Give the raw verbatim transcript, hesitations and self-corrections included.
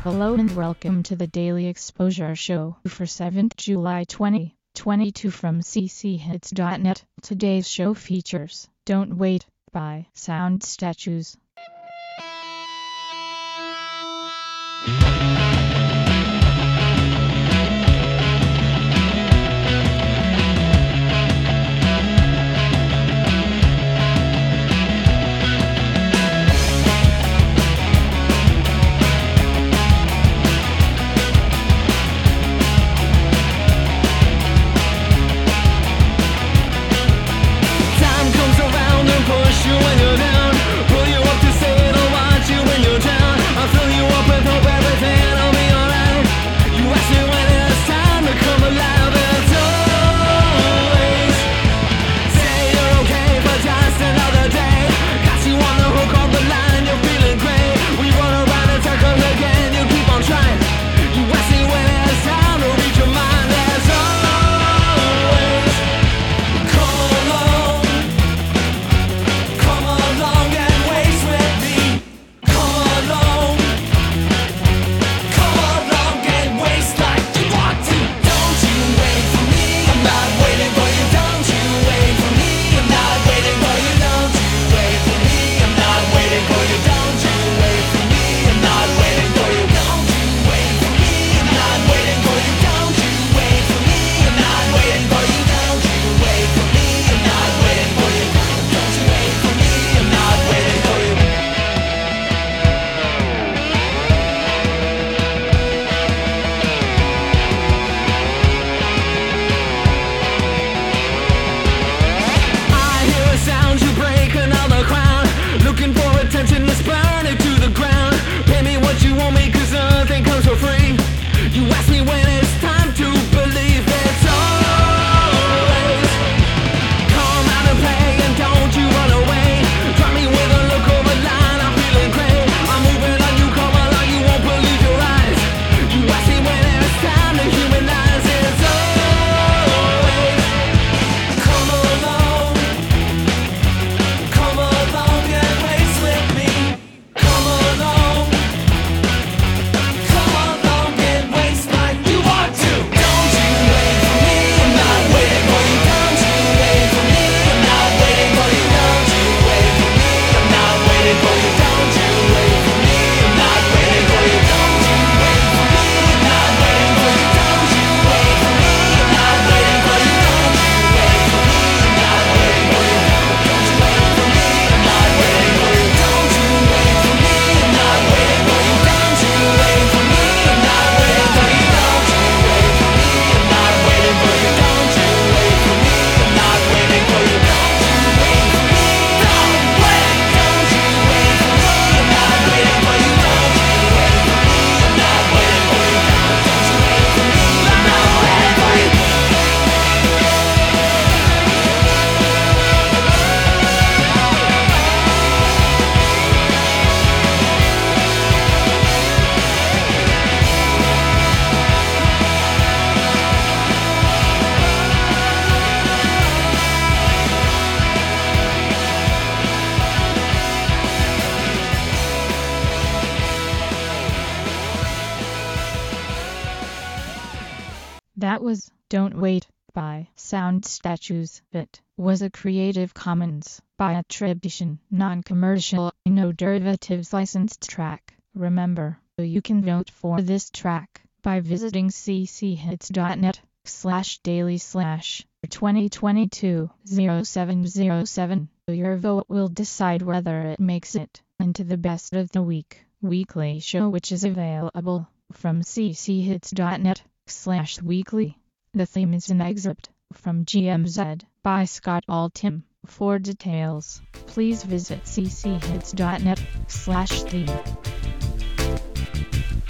Hello and welcome to the Daily Exposure Show for seventh July twenty twenty-two from c c hits dot net. Today's show features Don't Wait by Sound Statues. That was Don't Wait by Sound Statues. It was a Creative Commons by attribution, non-commercial, no derivatives licensed track. Remember, you can vote for this track by visiting c c hits dot net slash daily slash twenty twenty-two oh seven oh seven. Your vote will decide whether it makes it into the Best of the Week weekly show, which is available from c c hits dot net slash weekly. The theme is an excerpt from G M Z by Scott Altham. For details, please visit c c hits dot net slash theme.